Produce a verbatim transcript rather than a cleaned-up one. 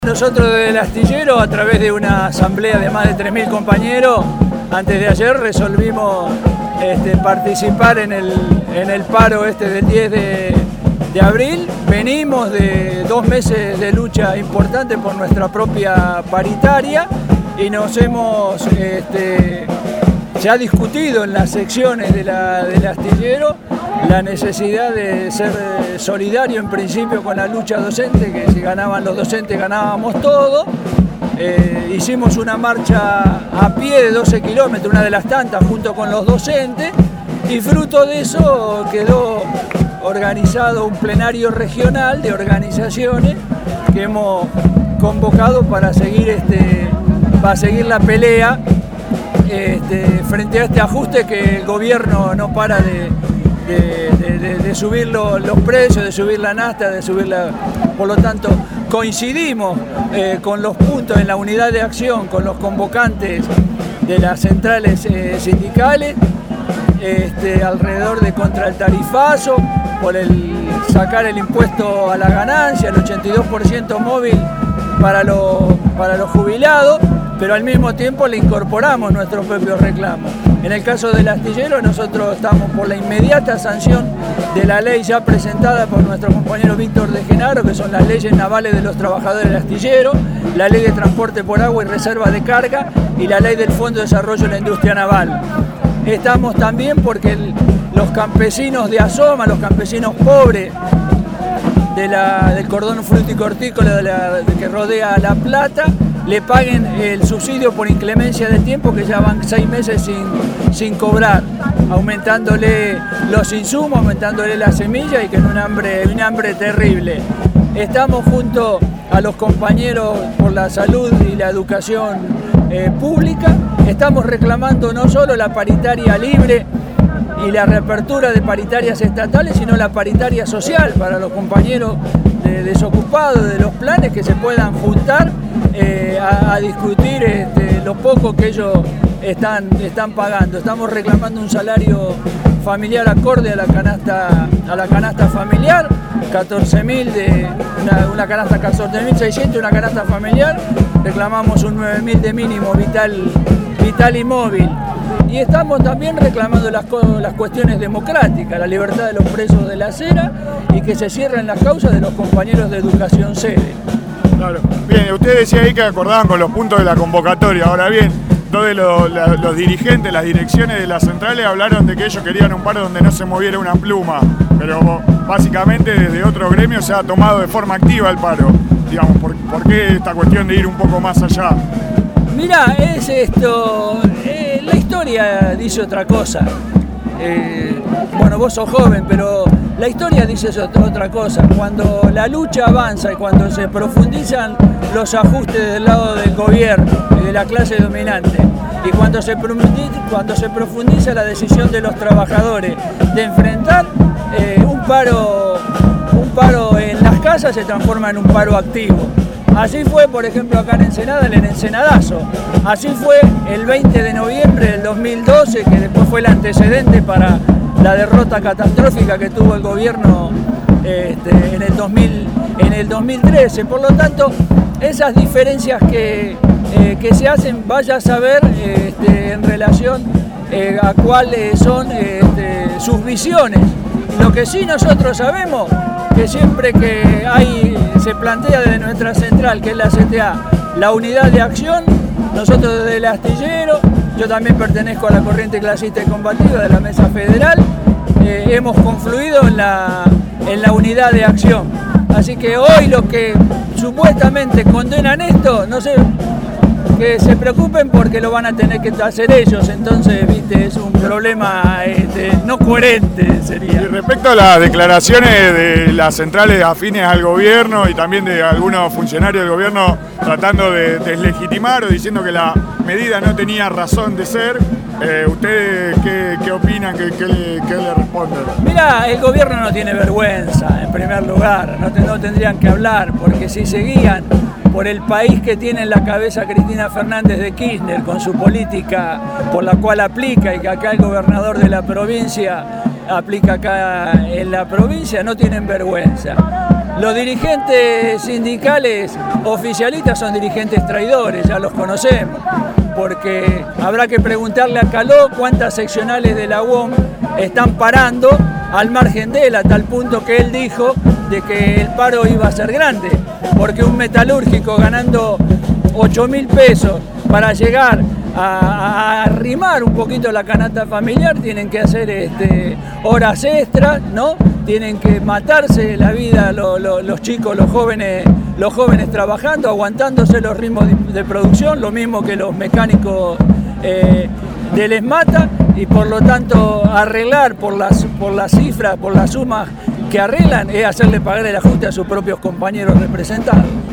Nosotros desde el Astillero, a través de una asamblea de más de tres mil compañeros, antes de ayer resolvimos este, participar en el, en el paro este del diez de, de abril. Venimos de dos meses de lucha importante por nuestra propia paritaria y nos hemos, este, se ha discutido en las secciones de la, del Astillero la necesidad de ser solidario en principio con la lucha docente, que si ganaban los docentes ganábamos todo. Eh, hicimos una marcha a pie de doce kilómetros, una de las tantas, junto con los docentes, y fruto de eso quedó organizado un plenario regional de organizaciones que hemos convocado para seguir, este, para seguir la pelea este, frente a este ajuste que el gobierno no para de De, de, de, de subir lo, los precios, de subir la nafta, de subir la... Por lo tanto, coincidimos eh, con los puntos en la unidad de acción, con los convocantes de las centrales eh, sindicales, este, alrededor de contra el tarifazo, por el sacar el impuesto a la ganancia, el ochenta y dos por ciento móvil para, lo, para los jubilados, pero al mismo tiempo le incorporamos nuestros propios reclamos. En el caso del Astillero, nosotros estamos por la inmediata sanción de la ley ya presentada por nuestro compañero Víctor de Genaro, que son las leyes navales de los trabajadores del Astillero, la ley de transporte por agua y reserva de carga y la ley del Fondo de Desarrollo de la Industria Naval. Estamos también porque el, los campesinos de Asoma, los campesinos pobres de la, del cordón frutícola de la, de que rodea La Plata, le paguen el subsidio por inclemencia del tiempo, que ya van seis meses sin, sin cobrar, aumentándole los insumos, aumentándole la semilla y que es un hambre, un hambre terrible. Estamos junto a los compañeros por la salud y la educación eh, pública, estamos reclamando no solo la paritaria libre y la reapertura de paritarias estatales, sino la paritaria social para los compañeros de desocupados, de los planes, que se puedan juntar Eh, a, a discutir este, lo poco que ellos están, están pagando. Estamos reclamando un salario familiar acorde a la canasta, a la canasta familiar, catorce mil de una, una canasta catorce mil seiscientos, una canasta familiar, reclamamos un nueve mil de mínimo vital, vital y móvil. Y estamos también reclamando las, las cuestiones democráticas, la libertad de los presos de la acera y que se cierren las causas de los compañeros de educación sede. Claro. Bien, usted decía ahí que acordaban con los puntos de la convocatoria. Ahora bien, todos los, los dirigentes, las direcciones de las centrales hablaron de que ellos querían un paro donde no se moviera una pluma, pero básicamente desde otro gremio se ha tomado de forma activa el paro. Digamos, ¿por, por qué esta cuestión de ir un poco más allá? Mirá, es esto, eh, la historia dice otra cosa. Eh, bueno, vos sos joven, pero la historia dice otra cosa. Cuando la lucha avanza y cuando se profundizan los ajustes del lado del gobierno y de la clase dominante, y cuando se profundiza, cuando se profundiza la decisión de los trabajadores de enfrentar eh, un paro, un paro en las casas, se transforma en un paro activo. Así fue, por ejemplo, acá en Ensenada, en el Ensenadazo. Así fue el veinte de noviembre del dos mil doce, que después fue el antecedente para la derrota catastrófica que tuvo el gobierno este, en, el dos mil, en el dos mil trece. Por lo tanto, esas diferencias que, eh, que se hacen, vaya a saber este, en relación eh, a cuáles son este, sus visiones. Lo que sí nosotros sabemos, que siempre que hay, se plantea desde nuestra central, que es la C T A, la unidad de acción, nosotros desde el Astillero, yo también pertenezco a la corriente clasista y combativa de la Mesa Federal, eh, hemos confluido en la, en la unidad de acción. Así que hoy los que supuestamente condenan esto, no sé, que se preocupen porque lo van a tener que hacer ellos, entonces, viste, es un problema este, no coherente sería. Y respecto a las declaraciones de las centrales afines al gobierno y también de algunos funcionarios del gobierno tratando de deslegitimar o diciendo que la medida no tenía razón de ser, eh, ¿ustedes qué, qué opinan, qué, qué, le, qué le responden? Mirá, el gobierno no tiene vergüenza, en primer lugar, no, te, no tendrían que hablar, porque si seguían por el país que tiene en la cabeza Cristina Fernández de Kirchner, con su política por la cual aplica y que acá el gobernador de la provincia aplica acá en la provincia, no tienen vergüenza. Los dirigentes sindicales oficialistas son dirigentes traidores, ya los conocemos, porque habrá que preguntarle a Caló cuántas seccionales de la U O M están parando al margen de él, a tal punto que él dijo de que el paro iba a ser grande, porque un metalúrgico ganando ocho mil pesos para llegar a, a arrimar un poquito la canasta familiar, tienen que hacer este, horas extras, ¿no? Tienen que matarse la vida lo, lo, los chicos, los jóvenes, los jóvenes trabajando, aguantándose los ritmos de, de producción, lo mismo que los mecánicos eh, del ESMATA, y por lo tanto arreglar por las, por las cifras, por las sumas que arreglan, es hacerle pagar el ajuste a sus propios compañeros representados.